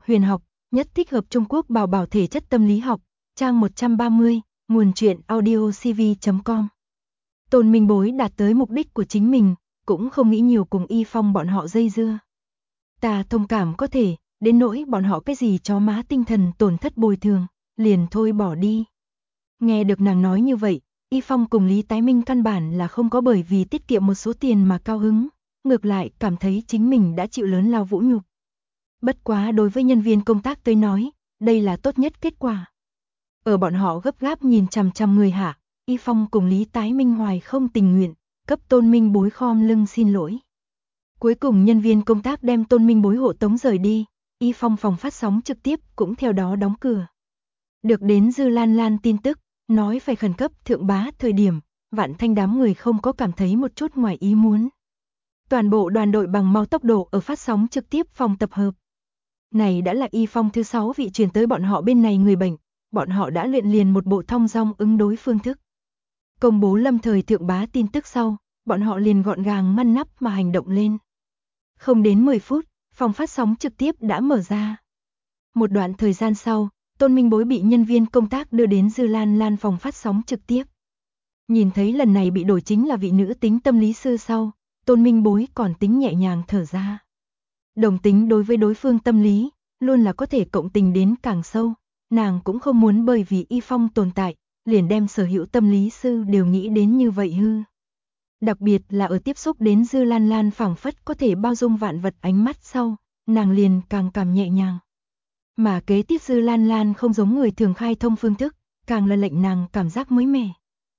huyền học, nhất thích hợp Trung Quốc bảo bảo thể chất tâm lý học, trang 130, nguồn truyện audiocv.com. Tôn Minh Bối đạt tới mục đích của chính mình, cũng không nghĩ nhiều cùng Y Phong bọn họ dây dưa. Ta thông cảm có thể, đến nỗi bọn họ cái gì chó má tinh thần tổn thất bồi thường, liền thôi bỏ đi. Nghe được nàng nói như vậy, Y Phong cùng Lý Tái Minh căn bản là không có bởi vì tiết kiệm một số tiền mà cao hứng, ngược lại cảm thấy chính mình đã chịu lớn lao vũ nhục. Bất quá đối với nhân viên công tác tới nói, đây là tốt nhất kết quả. Ở bọn họ gấp gáp nhìn chằm chằm người hạ, Y Phong cùng Lý Tái Minh hoài không tình nguyện, cấp Tôn Minh Bối khom lưng xin lỗi. Cuối cùng nhân viên công tác đem Tôn Minh Bối hộ tống rời đi, Y Phong phòng phát sóng trực tiếp cũng theo đó đóng cửa. Được đến Dư Lan Lan tin tức, nói phải khẩn cấp thượng bá thời điểm, Vạn Thanh đám người không có cảm thấy một chút ngoài ý muốn. Toàn bộ đoàn đội bằng mau tốc độ ở phát sóng trực tiếp phòng tập hợp. Này đã là Y Phong thứ 6 vị truyền tới bọn họ bên này người bệnh, bọn họ đã luyện liền một bộ thong dong ứng đối phương thức. Công bố lâm thời thượng bá tin tức sau, bọn họ liền gọn gàng ngăn nắp mà hành động lên. Không đến 10 phút, phòng phát sóng trực tiếp đã mở ra. Một đoạn thời gian sau, Tôn Minh Bối bị nhân viên công tác đưa đến Dư Lan Lan phòng phát sóng trực tiếp. Nhìn thấy lần này bị đổi chính là vị nữ tính tâm lý sư sau, Tôn Minh Bối còn tính nhẹ nhàng thở ra. Đồng tính đối với đối phương tâm lý, luôn là có thể cộng tình đến càng sâu, nàng cũng không muốn bởi vì Y Phong tồn tại, liền đem sở hữu tâm lý sư đều nghĩ đến như vậy hư. Đặc biệt là ở tiếp xúc đến Dư Lan Lan phảng phất có thể bao dung vạn vật ánh mắt sau, nàng liền càng cảm nhẹ nhàng. Mà kế tiếp Dư Lan Lan không giống người thường khai thông phương thức, càng là lệnh nàng cảm giác mới mẻ.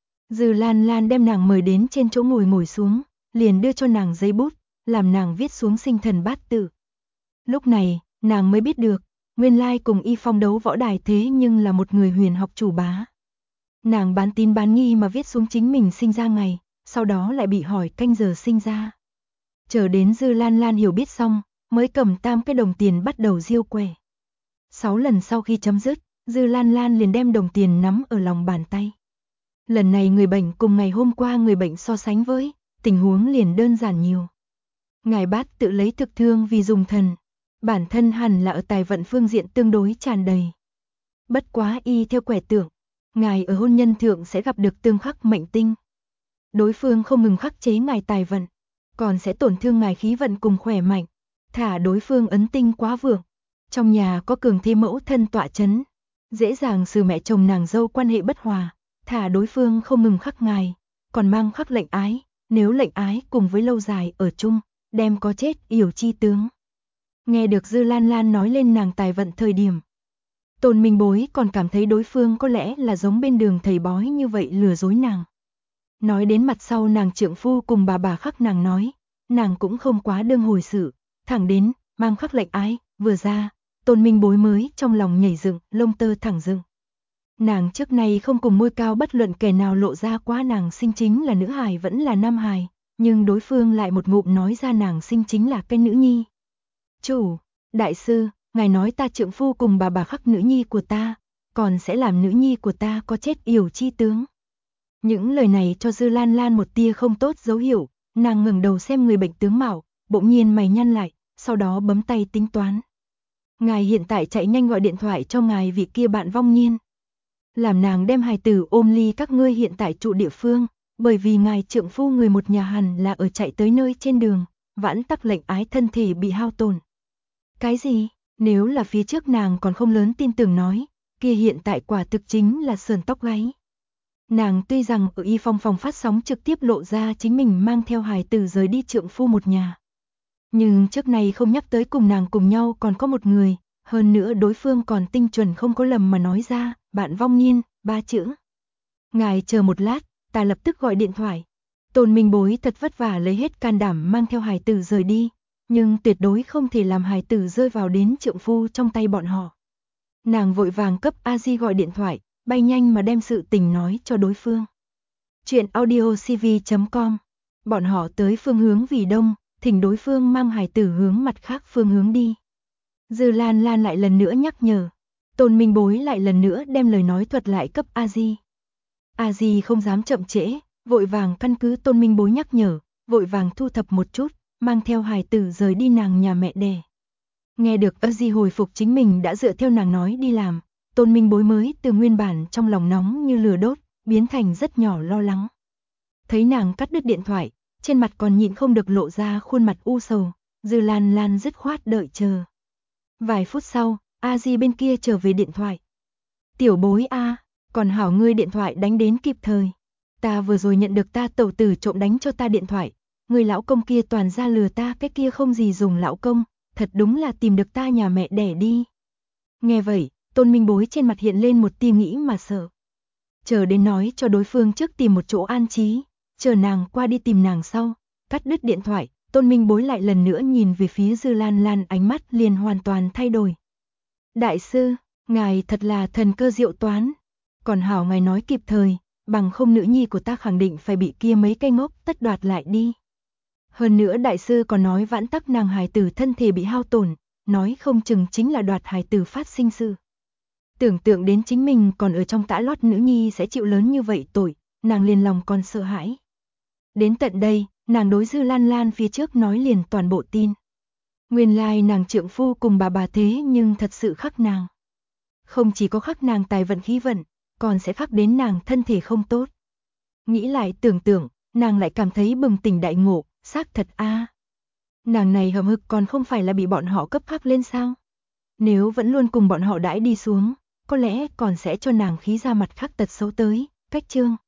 Dư Lan Lan đem nàng mời đến trên chỗ ngồi xuống, liền đưa cho nàng giấy bút, làm nàng viết xuống sinh thần bát tự. Lúc này, nàng mới biết được, nguyên lai cùng Y Phong đấu võ đài thế nhưng là một người huyền học chủ bá. Nàng bán tín bán nghi mà viết xuống chính mình sinh ra ngày, sau đó lại bị hỏi canh giờ sinh ra. Chờ đến Dư Lan Lan hiểu biết xong, mới cầm 3 cái đồng tiền bắt đầu diêu quẻ. 6 lần sau khi chấm dứt, Dư Lan Lan liền đem đồng tiền nắm ở lòng bàn tay. Lần này người bệnh cùng ngày hôm qua người bệnh so sánh với, tình huống liền đơn giản nhiều. Ngài Bát tự lấy thực thương vì dùng thần, bản thân hẳn là ở tài vận phương diện tương đối tràn đầy. Bất quá y theo quẻ tượng, ngài ở hôn nhân thượng sẽ gặp được tương khắc mệnh tinh. Đối phương không ngừng khắc chế ngài tài vận, còn sẽ tổn thương ngài khí vận cùng khỏe mạnh, thả đối phương ấn tinh quá vượng. Trong nhà có cường thế mẫu thân tọa chấn, dễ dàng xử mẹ chồng nàng dâu quan hệ bất hòa, thả đối phương không ngừng khắc ngài, còn mang khắc lệnh ái, nếu lệnh ái cùng với lâu dài ở chung, đem có chết yểu chi tướng. Nghe được Dư Lan Lan nói lên nàng tài vận thời điểm, Tôn Minh Bối còn cảm thấy đối phương có lẽ là giống bên đường thầy bói như vậy lừa dối nàng. Nói đến mặt sau nàng trượng phu cùng bà khắc nàng nói, nàng cũng không quá đương hồi sự, thẳng đến, mang khắc lệnh ái, vừa ra, Tôn Minh Bối mới trong lòng nhảy dựng, lông tơ thẳng dựng. Nàng trước nay không cùng môi cao bất luận kẻ nào lộ ra quá nàng sinh chính là nữ hài vẫn là nam hài, nhưng đối phương lại một ngụm nói ra nàng sinh chính là cái nữ nhi. Chủ, đại sư, ngài nói ta trượng phu cùng bà khắc nữ nhi của ta, còn sẽ làm nữ nhi của ta có chết yểu chi tướng. Những lời này cho Dư Lan Lan một tia không tốt dấu hiệu, nàng ngẩng đầu xem người bệnh tướng mạo, bỗng nhiên mày nhăn lại, sau đó bấm tay tính toán. Ngài hiện tại chạy nhanh gọi điện thoại cho ngài vị kia bạn vong niên. Làm nàng đem hài tử ôm ly các ngươi hiện tại trụ địa phương, bởi vì ngài trượng phu người một nhà hẳn là ở chạy tới nơi trên đường, vãn tắc lệnh ái thân thể bị hao tổn. Cái gì? Nếu là phía trước nàng còn không lớn tin tưởng nói, kia hiện tại quả thực chính là sườn tóc gáy. Nàng tuy rằng ở Y Phong phòng phát sóng trực tiếp lộ ra chính mình mang theo hài tử rời đi trượng phu một nhà. Nhưng trước này không nhắc tới cùng nàng cùng nhau còn có một người, hơn nữa đối phương còn tinh chuẩn không có lầm mà nói ra, bạn vong niên, 3 chữ. Ngài chờ một lát, ta lập tức gọi điện thoại. Tôn Minh Bối thật vất vả lấy hết can đảm mang theo hài tử rời đi, nhưng tuyệt đối không thể làm hài tử rơi vào đến trượng phu trong tay bọn họ. Nàng vội vàng cấp A Di gọi điện thoại, bay nhanh mà đem sự tình nói cho đối phương. Chuyện audiocv.com. Bọn họ tới phương hướng vì đông, thỉnh đối phương mang hài tử hướng mặt khác phương hướng đi. Dư Lan Lan lại lần nữa nhắc nhở. Tôn Minh Bối lại lần nữa đem lời nói thuật lại cấp A Di. A Di không dám chậm trễ, vội vàng căn cứ Tôn Minh Bối nhắc nhở, vội vàng thu thập một chút, mang theo hài tử rời đi nàng nhà mẹ đẻ. Nghe được Di hồi phục chính mình đã dựa theo nàng nói đi làm, Tôn Minh Bối mới từ nguyên bản trong lòng nóng như lửa đốt, biến thành rất nhỏ lo lắng. Thấy nàng cắt đứt điện thoại, trên mặt còn nhịn không được lộ ra khuôn mặt u sầu, Dư Lan Lan dứt khoát đợi chờ. Vài phút sau, Di bên kia trở về điện thoại. Tiểu Bối a, còn hảo ngươi điện thoại đánh đến kịp thời. Ta vừa rồi nhận được ta tẩu tử trộm đánh cho ta điện thoại, người lão công kia toàn ra lừa ta, cái kia không gì dùng lão công, thật đúng là tìm được ta nhà mẹ đẻ đi. Nghe vậy, Tôn Minh Bối trên mặt hiện lên một tia nghĩ mà sợ. Chờ đến nói cho đối phương trước tìm một chỗ an trí, chờ nàng qua đi tìm nàng sau, cắt đứt điện thoại, Tôn Minh Bối lại lần nữa nhìn về phía Dư Lan Lan, ánh mắt liền hoàn toàn thay đổi. Đại sư, ngài thật là thần cơ diệu toán, còn hảo ngài nói kịp thời, bằng không nữ nhi của ta khẳng định phải bị kia mấy cây ngốc tất đoạt lại đi. Hơn nữa đại sư còn nói vãn tắc nàng hài tử thân thể bị hao tổn, nói không chừng chính là đoạt hài tử phát sinh sự. Tưởng tượng đến chính mình còn ở trong tã lót nữ nhi sẽ chịu lớn như vậy tội, nàng liền lòng còn sợ hãi. Đến tận đây, nàng đối Dư Lan Lan phía trước nói liền toàn bộ tin. Nguyên lai nàng trượng phu cùng bà thế nhưng thật sự khắc nàng. Không chỉ có khắc nàng tài vận khí vận, còn sẽ khắc đến nàng thân thể không tốt. Nghĩ lại tưởng tượng, nàng lại cảm thấy bừng tỉnh đại ngộ, xác thật a. Nàng này hầm hực còn không phải là bị bọn họ cấp khắc lên sao? Nếu vẫn luôn cùng bọn họ đãi đi xuống, có lẽ còn sẽ cho nàng khí ra mặt khác tật xấu tới. Cách chương